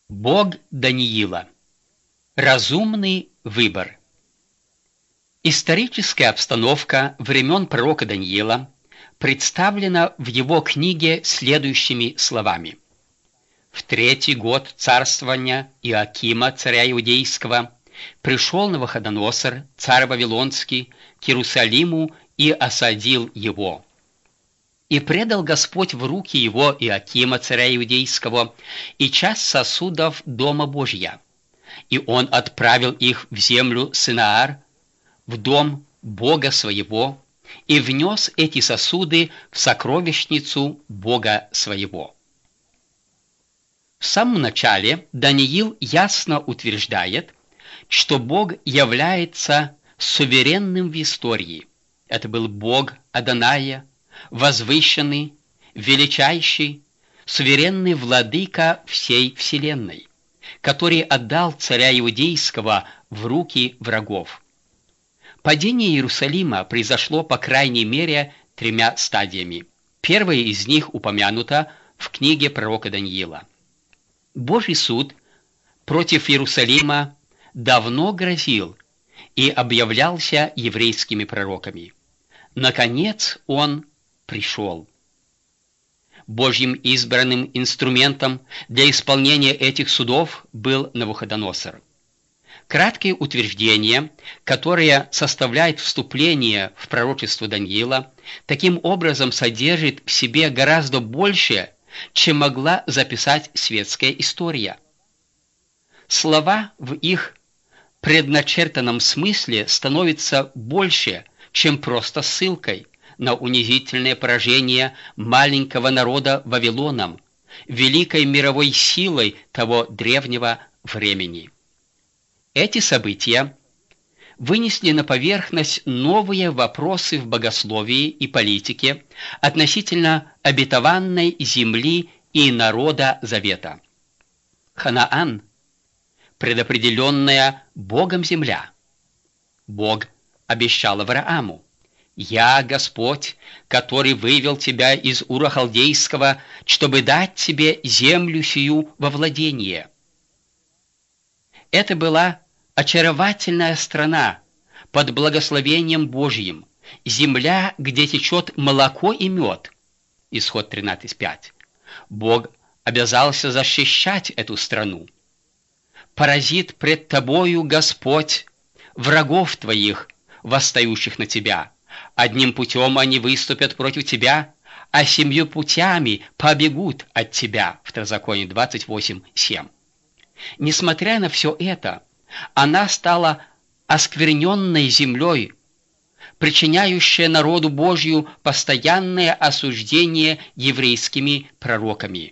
Бог Даниила. Разумный выбор. Историческая обстановка времен пророка Даниила представлена в его книге следующими словами. В 3-й год царствования Иоакима, царя Иудейского, пришел Навуходоносор, царь Вавилонский, к Иерусалиму и осадил его. И предал Господь в руки его Иоакима, царя Иудейского, и часть сосудов Дома Божия. И он отправил их в землю Синаар, в дом Бога своего, и внес эти сосуды в сокровищницу Бога своего. В самом начале Даниил ясно утверждает, что Бог является суверенным в истории. Это был Бог Адоная, возвышенный, величайший, суверенный владыка всей вселенной, который отдал царя Иудейского в руки врагов. Падение Иерусалима произошло по крайней мере 3 стадиями. Первая из них упомянута в книге пророка Даниила. Божий суд против Иерусалима давно грозил и объявлялся еврейскими пророками. Наконец он пришел. Божьим избранным инструментом для исполнения этих судов был Навуходоносор. Краткое утверждение, которое составляет вступление в пророчество Даниила, таким образом содержит в себе гораздо больше, чем могла записать светская история. Слова в их предначертанном смысле становятся больше, чем просто ссылкой на унизительное поражение маленького народа Вавилоном, великой мировой силой того древнего времени. Эти события вынесли на поверхность новые вопросы в богословии и политике относительно обетованной земли и народа Завета. Ханаан – предопределенная Богом земля. Бог обещал Аврааму: «Я Господь, который вывел тебя из Ура Халдейского, чтобы дать тебе землю сию во владение». Это была очаровательная страна под благословением Божьим, земля, где течет молоко и мед. Исход 13:5. Бог обязался защищать эту страну. «Поразит пред тобою Господь врагов твоих, восстающих на тебя. Одним путем они выступят против тебя, а 7 путями побегут от тебя». Второзаконие 28:7. Несмотря на все это, она стала оскверненной землей, причиняющая народу Божью постоянное осуждение еврейскими пророками.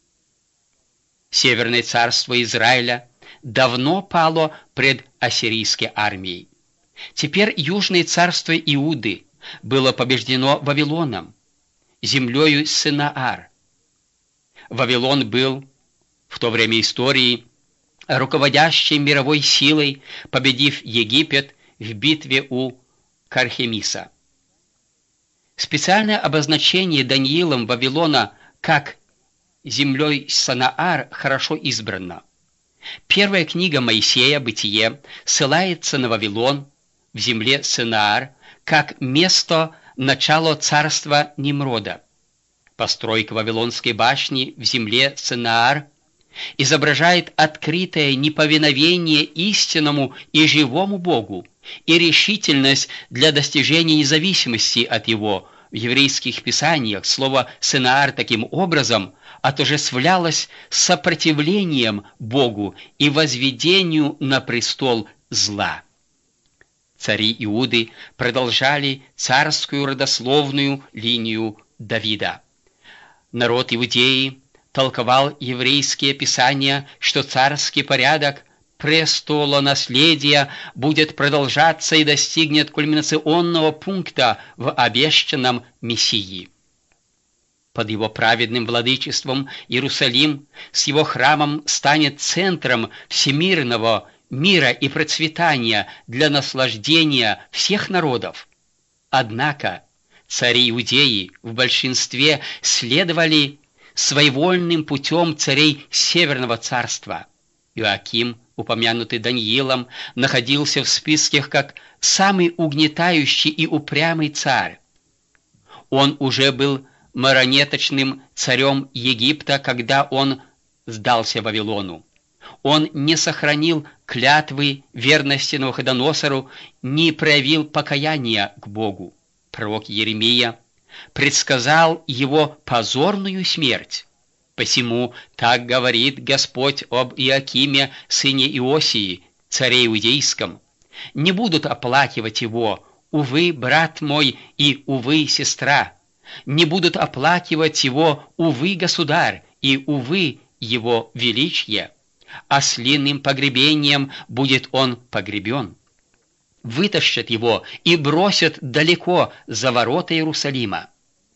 Северное царство Израиля давно пало пред ассирийской армией. Теперь южное царство Иуды было побеждено Вавилоном, землею Синаар. Вавилон был в то время истории руководящей мировой силой, победив Египет в битве у Кархемиса. Специальное обозначение Даниилом Вавилона как землей Синаар хорошо избрано. Первая книга Моисея, Бытие, ссылается на Вавилон в земле Синаар как место начала царства Нимрода. Постройка Вавилонской башни в земле Синаар изображает открытое неповиновение истинному и живому Богу и решительность для достижения независимости от Его. В еврейских писаниях слово «Синаар» таким образом отождествлялось с сопротивлением Богу и возведению на престол зла. Цари Иуды продолжали царскую родословную линию Давида. Народ Иудеи толковал еврейские писания, что царский порядок престолонаследия будет продолжаться и достигнет кульминационного пункта в обещанном Мессии. Под его праведным владычеством Иерусалим с его храмом станет центром всемирного мира и процветания для наслаждения всех народов. Однако цари Иудеи в большинстве следовали своевольным путем царей Северного царства. Иоаким, упомянутый Даниилом, находился в списках как самый угнетающий и упрямый царь. Он уже был марионеточным царем Египта, когда он сдался Вавилону. Он не сохранил клятвы верности Навуходоносору, не проявил покаяния к Богу. Пророк Иеремия предсказал его позорную смерть. Посему так говорит Господь об Иоакиме, сыне Иосии, царе Иудейском: «Не будут оплакивать его, увы, брат мой, и увы, сестра. Не будут оплакивать его, увы, государь, и увы, его величие. Ослиным погребением будет он погребен. Вытащат его и бросят далеко за ворота Иерусалима».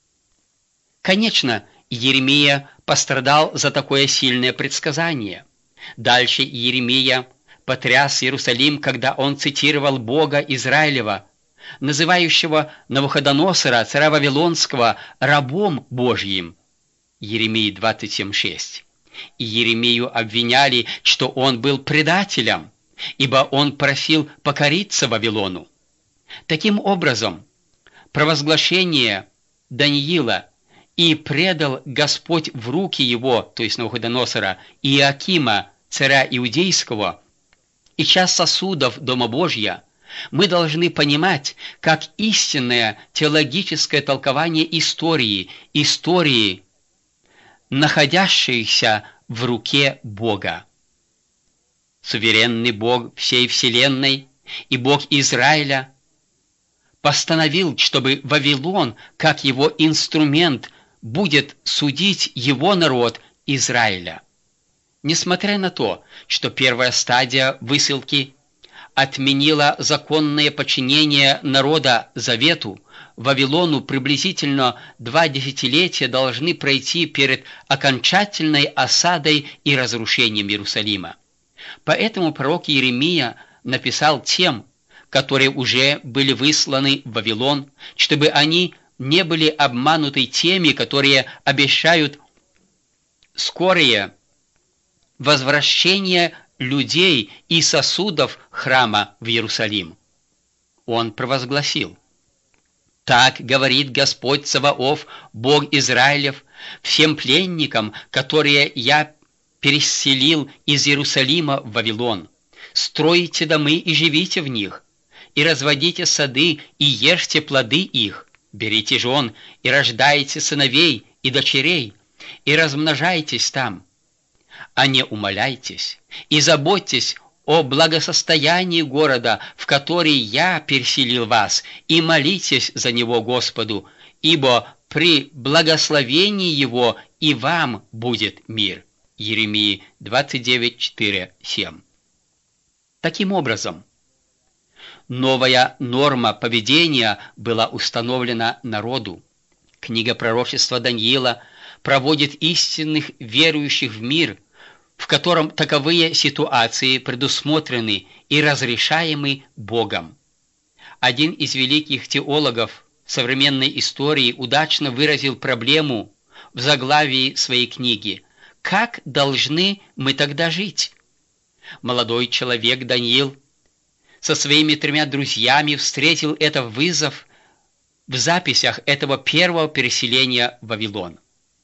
Конечно, Иеремия пострадал за такое сильное предсказание. Дальше Иеремия потряс Иерусалим, когда он цитировал Бога Израилева, называющего Навуходоносора, царя Вавилонского, рабом Божьим. Иеремии 27:6. И Иеремию обвиняли, что он был предателем, ибо он просил покориться Вавилону. Таким образом, провозглашение Даниила «И предал Господь в руки его», то есть Навуходоносора, Иоакима, царя Иудейского, и часть сосудов Дома Божья, мы должны понимать как истинное теологическое толкование истории, находящейся в руке Бога. Суверенный Бог всей вселенной и Бог Израиля постановил, чтобы Вавилон, как его инструмент, будет судить его народ Израиля. Несмотря на то, что первая стадия высылки отменила законное подчинение народа Завету, Вавилону приблизительно 2 десятилетия должны пройти перед окончательной осадой и разрушением Иерусалима. Поэтому пророк Иеремия написал тем, которые уже были высланы в Вавилон, чтобы они не были обмануты теми, которые обещают скорее возвращение людей и сосудов храма в Иерусалим. Он провозгласил: «Так говорит Господь Саваоф, Бог Израилев, всем пленникам, которые я переселил из Иерусалима в Вавилон: стройте домы и живите в них, и разводите сады и ешьте плоды их, берите жен и рождайте сыновей и дочерей, и размножайтесь там. А не умаляйтесь и заботьтесь о благосостоянии города, в который я переселил вас, и молитесь за него Господу, ибо при благословении его и вам будет мир». Иеремии 29:4-7. Таким образом, новая норма поведения была установлена народу. Книга пророчества Даниила проводит истинных верующих в мир, в котором таковые ситуации предусмотрены и разрешаемы Богом. Один из великих теологов современной истории удачно выразил проблему в заглавии своей книги: «Как должны мы тогда жить?» Молодой человек Даниил со своими 3 друзьями встретил это вызов в записях этого первого переселения в Вавилон.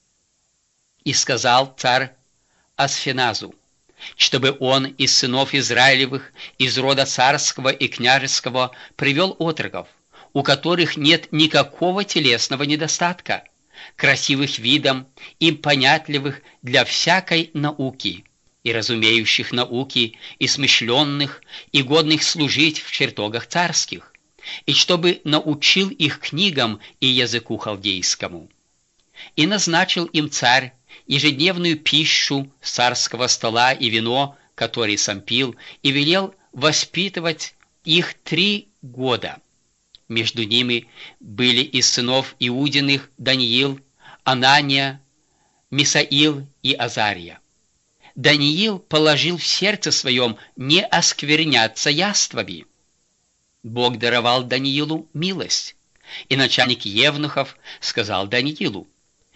«И сказал царь Асфеназу, чтобы он из сынов Израилевых, из рода царского и княжеского, привел отроков, у которых нет никакого телесного недостатка, красивых видом и понятливых для всякой науки, и разумеющих науки, и смышленных, и годных служить в чертогах царских, и чтобы научил их книгам и языку халдейскому. И назначил им царь ежедневную пищу с царского стола и вино, который сам пил, и велел воспитывать их 3 года. Между ними были из сынов Иудиных Даниил, Анания, Мисаил и Азария. Даниил положил в сердце своем не оскверняться яствами. Бог даровал Даниилу милость, и начальник евнухов сказал Даниилу: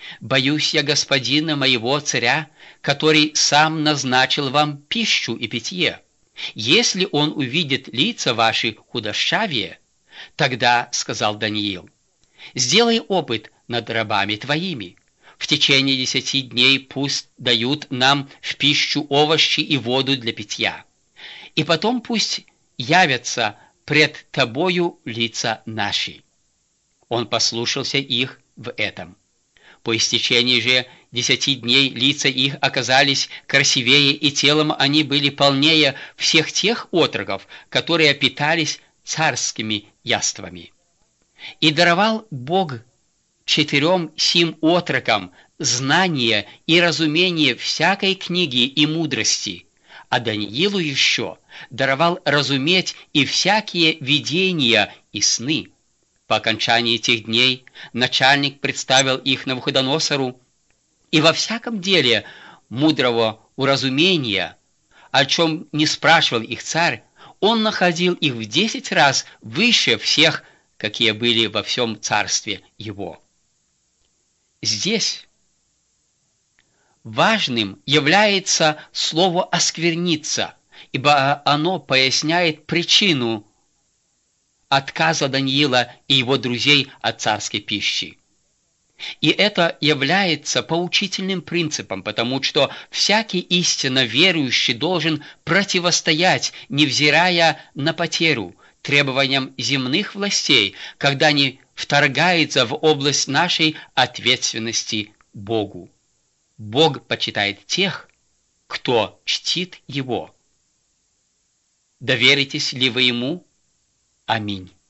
Боюсь я господина моего царя, который сам назначил вам пищу и питье. Если он увидит лица ваши худощавее, тогда, — сказал Даниил, — сделай опыт над рабами твоими. В течение 10 дней пусть дают нам в пищу овощи и воду для питья. И потом пусть явятся пред тобою лица наши. Он послушался их в этом. По истечении же 10 дней лица их оказались красивее, и телом они были полнее всех тех отроков, которые питались царскими яствами. И даровал Бог 4 сим отрокам знание и разумение всякой книги и мудрости, а Даниилу еще даровал разуметь и всякие видения и сны. По окончании этих дней начальник представил их Навуходоносору, и во всяком деле мудрого уразумения, о чем не спрашивал их царь, он находил их в 10 раз выше всех, какие были во всем царстве его. Здесь важным является слово «оскверниться», ибо оно поясняет причину отказа Даниила и его друзей от царской пищи. И это является поучительным принципом, потому что всякий истинно верующий должен противостоять, невзирая на потерю, требованиям земных властей, когда они вторгаются в область нашей ответственности Богу. Бог почитает тех, кто чтит Его. Доверитесь ли вы Ему? Аминь.